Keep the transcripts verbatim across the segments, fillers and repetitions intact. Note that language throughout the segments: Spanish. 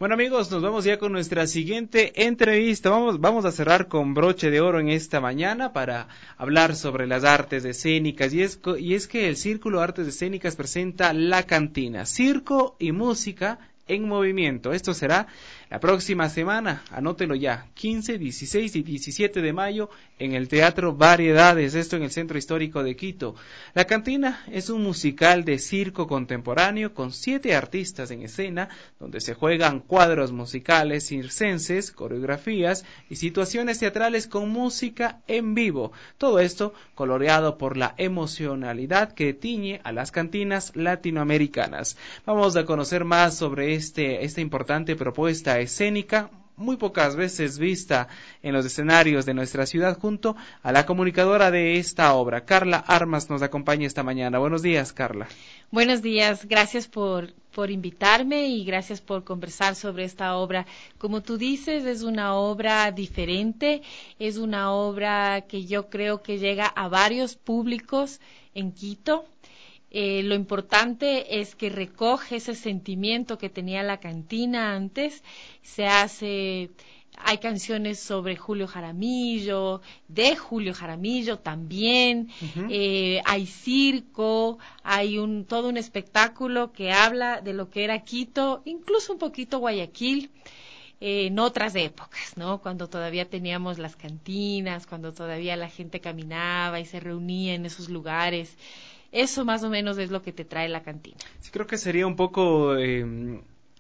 Bueno amigos, nos vamos ya con nuestra siguiente entrevista. Vamos, vamos a cerrar con broche de oro en esta mañana para hablar sobre las artes escénicas. Y es, y es que el Círculo de Artes Escénicas presenta La Cantina, circo y música en movimiento. Esto será la próxima semana, anótelo ya, quince, dieciséis y diecisiete de mayo en el Teatro Variedades, esto en el Centro Histórico de Quito. La Cantina es un musical de circo contemporáneo con siete artistas en escena, donde se juegan cuadros musicales circenses, coreografías y situaciones teatrales con música en vivo. Todo esto coloreado por la emocionalidad que tiñe a las cantinas latinoamericanas. Vamos a conocer más sobre este, esta importante propuesta escénica, muy pocas veces vista en los escenarios de nuestra ciudad, junto a la comunicadora de esta obra. Carla Armas nos acompaña esta mañana. Buenos días, Carla. Buenos días, gracias por, por invitarme y gracias por conversar sobre esta obra. Como tú dices, es una obra diferente, es una obra que yo creo que llega a varios públicos en Quito. Eh, lo importante es que recoge ese sentimiento que tenía la cantina antes. Se hace, hay canciones sobre Julio Jaramillo, de Julio Jaramillo también. Uh-huh. eh, hay circo, hay un todo un espectáculo que habla de lo que era Quito, incluso un poquito Guayaquil. Eh, en otras épocas, ¿no? Cuando todavía teníamos las cantinas, cuando todavía la gente caminaba y se reunía en esos lugares. Eso más o menos es lo que te trae la cantina. Sí, creo que sería un poco eh,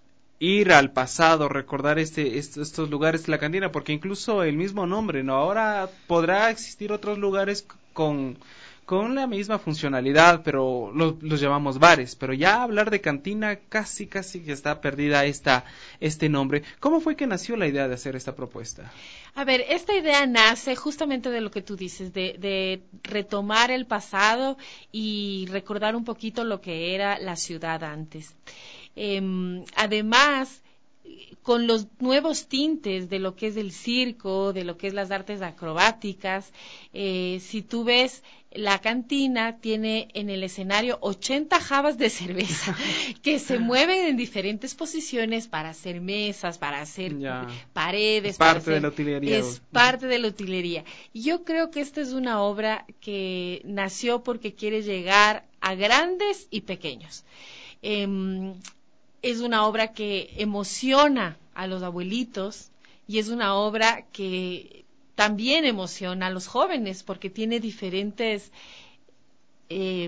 ir al pasado, recordar este, est- estos lugares de la cantina, porque incluso el mismo nombre, ¿no? Ahora podrá existir otros lugares con, con la misma funcionalidad, pero lo, los llamamos bares, pero ya hablar de cantina casi, casi que está perdida esta, este nombre. ¿Cómo fue que nació la idea de hacer esta propuesta? A ver, esta idea nace justamente de lo que tú dices, de, de retomar el pasado y recordar un poquito lo que era la ciudad antes. Eh, además, con los nuevos tintes de lo que es el circo, de lo que es las artes acrobáticas, eh, si tú ves, la cantina tiene en el escenario ochenta jabas de cerveza que se mueven en diferentes posiciones para hacer mesas, para hacer ya. paredes. Es parte para hacer, de la utilería. Es parte de la utilería. Y yo creo que esta es una obra que nació porque quiere llegar a grandes y pequeños. Eh, Es una obra que emociona a los abuelitos y es una obra que también emociona a los jóvenes porque tiene diferentes eh,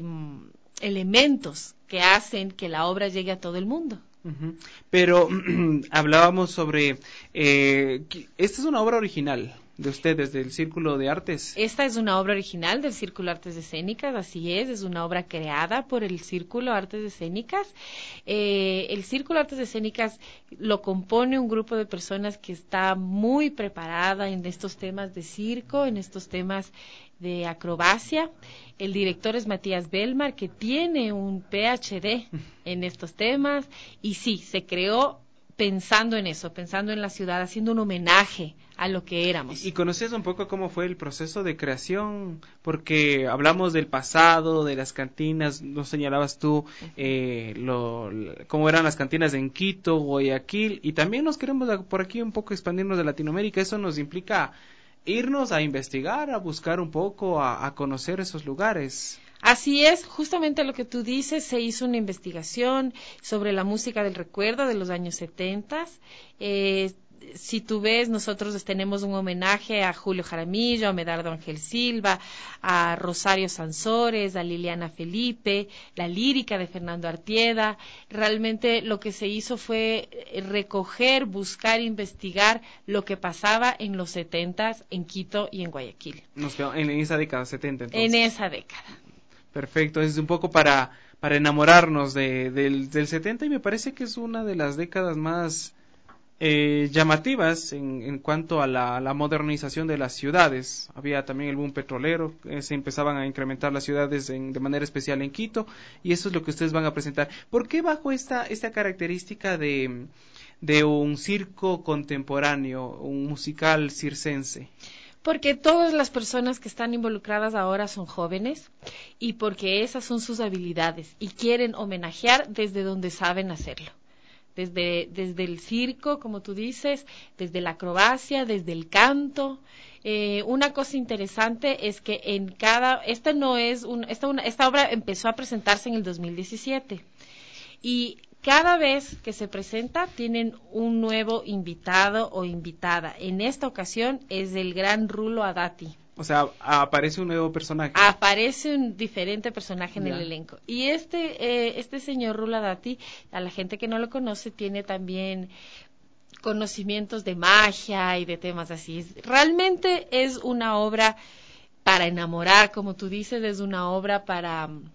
elementos que hacen que la obra llegue a todo el mundo. Uh-huh. Pero hablábamos sobre, eh, esta es una obra original de ustedes, del Círculo de Artes. Esta es una obra original del Círculo de Artes Escénicas, así es, es una obra creada por el Círculo de Artes Escénicas. Eh, el Círculo de Artes Escénicas lo compone un grupo de personas que está muy preparada en estos temas de circo, en estos temas de acrobacia. El director es Matías Belmar, que tiene un P H D en estos temas, y sí, se creó pensando en eso, pensando en la ciudad, haciendo un homenaje a lo que éramos. ¿Y conoces un poco cómo fue el proceso de creación? Porque hablamos del pasado, de las cantinas, nos señalabas tú eh, lo, cómo eran las cantinas en Quito, Guayaquil, y también nos queremos por aquí un poco expandirnos de Latinoamérica. Eso nos implica irnos a investigar, a buscar un poco, a, a conocer esos lugares. Así es, justamente lo que tú dices, se hizo una investigación sobre la música del recuerdo de los años setenta. Eh, si tú ves, nosotros tenemos un homenaje a Julio Jaramillo, a Medardo Ángel Silva, a Rosario Sansores, a Liliana Felipe, la lírica de Fernando Artieda. Realmente lo que se hizo fue recoger, buscar, investigar lo que pasaba en los setentas en Quito y en Guayaquil. Nos quedamos en esa década, setenta entonces. En esa década. Perfecto, es un poco para, para enamorarnos de, del, del setenta, y me parece que es una de las décadas más eh, llamativas en, en cuanto a la, la modernización de las ciudades. Había también el boom petrolero, eh, se empezaban a incrementar las ciudades en, de manera especial en Quito, y eso es lo que ustedes van a presentar. ¿Por qué bajo esta, esta característica de, de un circo contemporáneo, un musical circense? Porque todas las personas que están involucradas ahora son jóvenes y porque esas son sus habilidades y quieren homenajear desde donde saben hacerlo. desde, desde el circo, como tú dices, desde la acrobacia, desde el canto. Eh, una cosa interesante es que en cada, esta no es un, esta, una, esta obra empezó a presentarse en el dos mil diecisiete y cada vez que se presenta tienen un nuevo invitado o invitada. En esta ocasión es el gran Rulo Adati. O sea, aparece un nuevo personaje. Aparece un diferente personaje en Ya. el elenco. Y este, eh, este señor Rulo Adati, a la gente que no lo conoce, tiene también conocimientos de magia y de temas así. Realmente es una obra para enamorar, como tú dices, es una obra para um,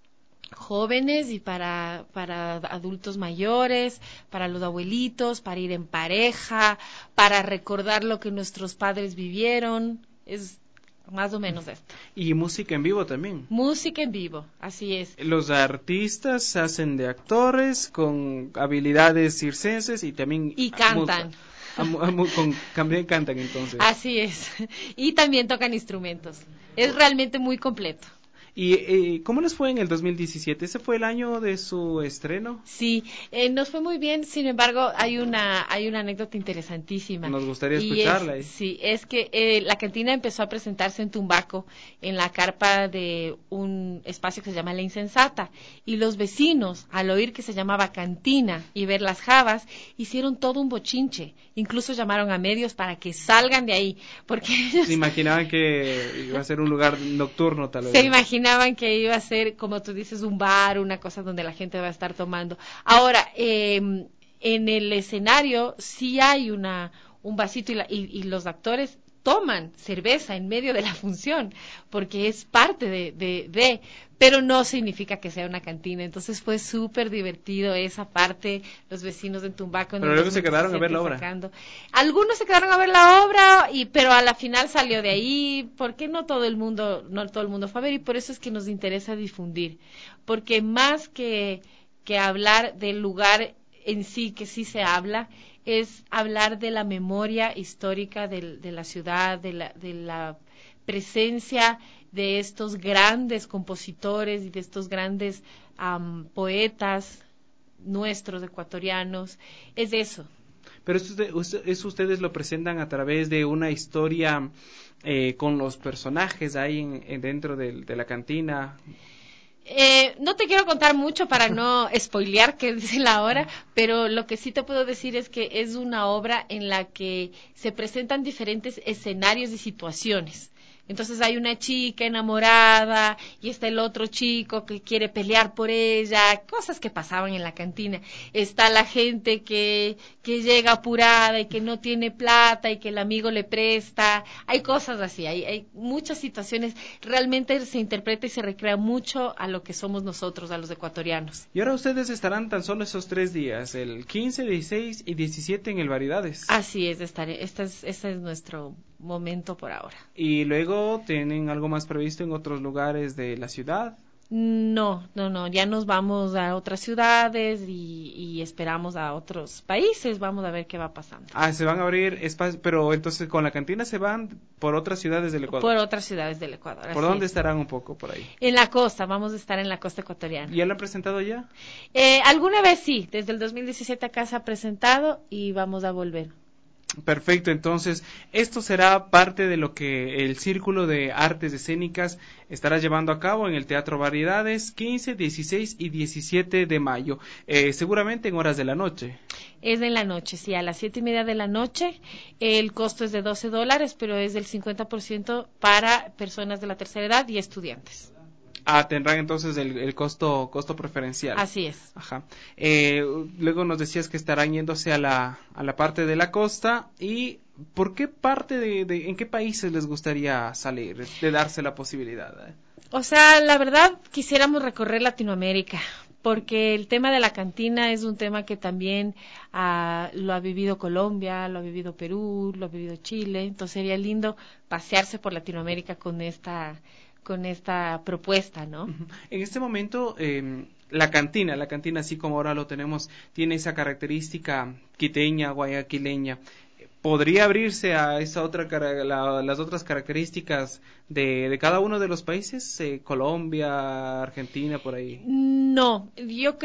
jóvenes y para, para adultos mayores, para los abuelitos, para ir en pareja, para recordar lo que nuestros padres vivieron. Es más o menos esto. Y música en vivo también. Música en vivo, así es. Los artistas se hacen de actores con habilidades circenses y también... Y cantan. A, a, a, con, también cantan entonces. Así es. Y también tocan instrumentos. Es realmente muy completo. ¿Y eh, cómo les fue en el dos mil diecisiete? ¿Ese fue el año de su estreno? Sí, eh, nos fue muy bien. Sin embargo, hay una hay una anécdota interesantísima. Nos gustaría Y escucharla. Es, sí, es que eh, la cantina empezó a presentarse en Tumbaco, en la carpa de un espacio que se llama La Insensata. Y los vecinos, al oír que se llamaba cantina y ver las jabas, hicieron todo un bochinche. Incluso llamaron a medios para que salgan de ahí, porque ellos... Se imaginaban que iba a ser un lugar nocturno, tal vez. Se imaginaban que iba a ser, como tú dices, un bar, una cosa donde la gente va a estar tomando. Ahora, eh, en el escenario sí hay una un vasito y, la, y, y los actores toman cerveza en medio de la función, porque es parte de, de, de, pero no significa que sea una cantina. Entonces fue súper divertido esa parte, los vecinos de Tumbaco. Pero luego se quedaron a ver la obra. Sacando. Algunos se quedaron a ver la obra, y pero a la final salió de ahí, porque no todo el mundo, no todo el mundo fue a ver, y por eso es que nos interesa difundir, porque más que, que hablar del lugar en sí, que sí se habla, es hablar de la memoria histórica de, de la ciudad, de la, de la presencia de estos grandes compositores y de estos grandes um, poetas nuestros ecuatorianos. Es eso. Pero eso, eso ustedes lo presentan a través de una historia eh, con los personajes ahí en, en dentro de, de la cantina. Eh, no te quiero contar mucho para no spoilear, que dice la hora, pero lo que sí te puedo decir es que es una obra en la que se presentan diferentes escenarios y situaciones. Entonces hay una chica enamorada y está el otro chico que quiere pelear por ella, cosas que pasaban en la cantina. Está la gente que, que llega apurada y que no tiene plata y que el amigo le presta. Hay cosas así, hay, hay muchas situaciones. Realmente se interpreta y se recrea mucho a lo que somos nosotros, a los ecuatorianos. Y ahora ustedes estarán tan solo esos tres días, el quince, dieciséis y diecisiete en el Variedades. Así es, estaré, este es, este es nuestro momento por ahora. Y luego tienen algo más previsto en otros lugares de la ciudad. No, no, no, ya nos vamos a otras ciudades y, y esperamos a otros países, vamos a ver qué va pasando. Ah, se van a abrir espacios, pero entonces con la cantina se van por otras ciudades del Ecuador. Por otras ciudades del Ecuador. ¿Por dónde es. estarán un poco por ahí? En la costa, vamos a estar en la costa ecuatoriana. ¿Ya lo han presentado ya? Eh, alguna vez sí, desde el dos mil diecisiete acá se ha presentado y vamos a volver. Perfecto, entonces esto será parte de lo que el Círculo de Artes Escénicas estará llevando a cabo en el Teatro Variedades quince, dieciséis y diecisiete de mayo, eh, seguramente en horas de la noche. Es en la noche, sí, a las siete y media de la noche. El costo es de doce dólares, pero es del cincuenta por ciento para personas de la tercera edad y estudiantes. Ah, tendrán entonces el, el costo costo preferencial. Así es. Ajá. Eh, luego nos decías que estarán yéndose a la a la parte de la costa. ¿Y por qué parte de, de en qué países les gustaría salir, de darse la posibilidad? ¿Eh? O sea, la verdad quisiéramos recorrer Latinoamérica, porque el tema de la cantina es un tema que también uh, lo ha vivido Colombia, lo ha vivido Perú, lo ha vivido Chile. Entonces sería lindo pasearse por Latinoamérica con esta con esta propuesta, ¿no? En este momento, eh, la cantina, la cantina así como ahora lo tenemos, tiene esa característica quiteña, guayaquileña. ¿Podría abrirse a esa otra la, las otras características de, de cada uno de los países? Eh, Colombia, Argentina, por ahí. No, yo creo,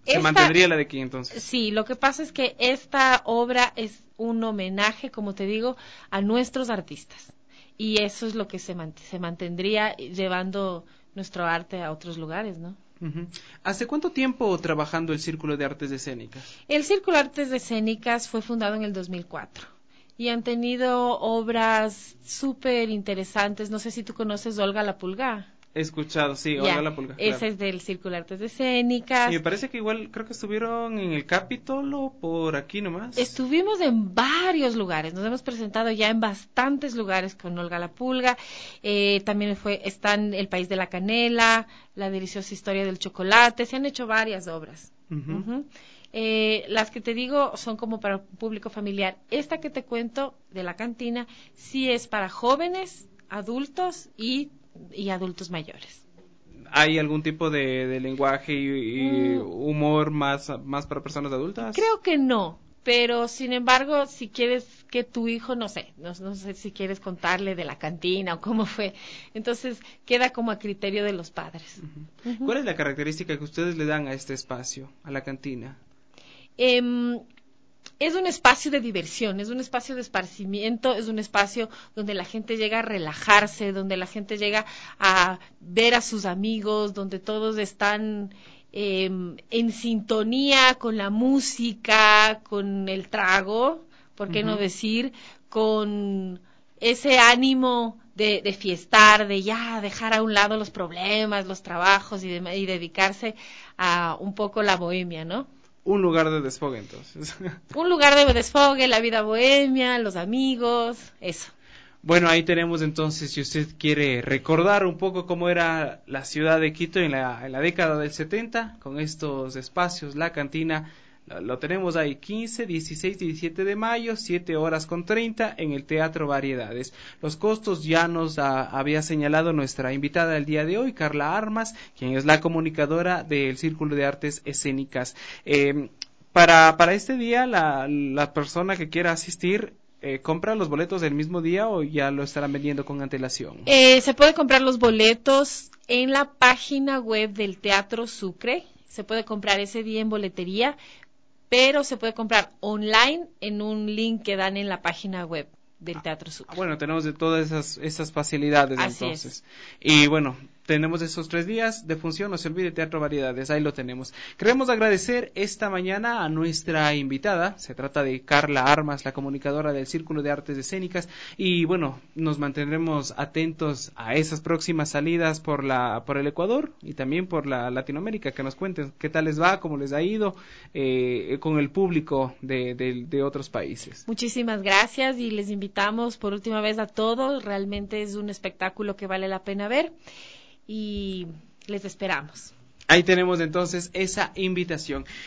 ¿Se esta, mantendría la de aquí entonces? Sí, lo que pasa es que esta obra es un homenaje, como te digo, a nuestros artistas. Y eso es lo que se, mant- se mantendría llevando nuestro arte a otros lugares, ¿no? Uh-huh. ¿Hace cuánto tiempo trabajando el Círculo de Artes Escénicas? El Círculo de Artes Escénicas fue fundado en el dos mil cuatro y han tenido obras súper interesantes. No sé si tú conoces Olga La Pulga. He escuchado, sí, Ya, Olga La Pulga. ese Claro. es del Círculo de Artes Escénicas. Y me parece que igual creo que estuvieron en el Capitolio por aquí nomás. Estuvimos en varios lugares, nos hemos presentado ya en bastantes lugares con Olga La Pulga. Eh, también fue, están El País de la Canela, La Deliciosa Historia del Chocolate, se han hecho varias obras. Uh-huh. Uh-huh. Eh, las que te digo son como para un público familiar. Esta que te cuento de la cantina sí es para jóvenes, adultos y, y adultos mayores. ¿Hay algún tipo de, de lenguaje y, y Mm. humor más, más para personas adultas? Creo que no, pero sin embargo, si quieres que tu hijo, no sé, no, no sé si quieres contarle de la cantina o cómo fue, entonces queda como a criterio de los padres. Uh-huh. Uh-huh. ¿Cuál es la característica que ustedes le dan a este espacio, a la cantina? Eh, es un espacio de diversión, es un espacio de esparcimiento, es un espacio donde la gente llega a relajarse, donde la gente llega a ver a sus amigos, donde todos están eh, en sintonía con la música, con el trago, ¿por qué uh-huh. no decir? Con ese ánimo de, de fiestar, de ya dejar a un lado los problemas, los trabajos y, de, y dedicarse a un poco la bohemia, ¿no? Un lugar de desfogue, entonces. Un lugar de desfogue, la vida bohemia, los amigos, eso. Bueno, ahí tenemos entonces, si usted quiere recordar un poco cómo era la ciudad de Quito en la, en la década del setenta, con estos espacios, la cantina, lo, lo tenemos ahí quince, dieciséis, diecisiete de mayo, siete horas con treinta en el Teatro Variedades. Los costos ya nos a, había señalado nuestra invitada del día de hoy, Carla Armas, quien es la comunicadora del Círculo de Artes Escénicas. Eh, para, para este día, la, la persona que quiera asistir, Eh, ¿compra los boletos del mismo día o ya lo estarán vendiendo con antelación? Eh, se puede comprar los boletos en la página web del Teatro Sucre. Se puede comprar ese día en boletería, pero se puede comprar online en un link que dan en la página web del Teatro Sucre. Ah, bueno, tenemos de todas esas, esas facilidades. Así entonces. Es. Y bueno, tenemos esos tres días de función, no se olvide, Teatro Variedades, ahí lo tenemos. Queremos agradecer esta mañana a nuestra invitada, se trata de Carla Armas, la comunicadora del Círculo de Artes Escénicas, y bueno, nos mantendremos atentos a esas próximas salidas por la por el Ecuador y también por la Latinoamérica, que nos cuenten qué tal les va, cómo les ha ido eh, con el público de, de, de otros países. Muchísimas gracias y les invitamos por última vez a todos, realmente es un espectáculo que vale la pena ver. Y les esperamos. Ahí tenemos entonces esa invitación.